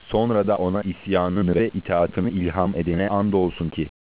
Sonra da ona isyanını ve itaatını ilham edene andolsun ki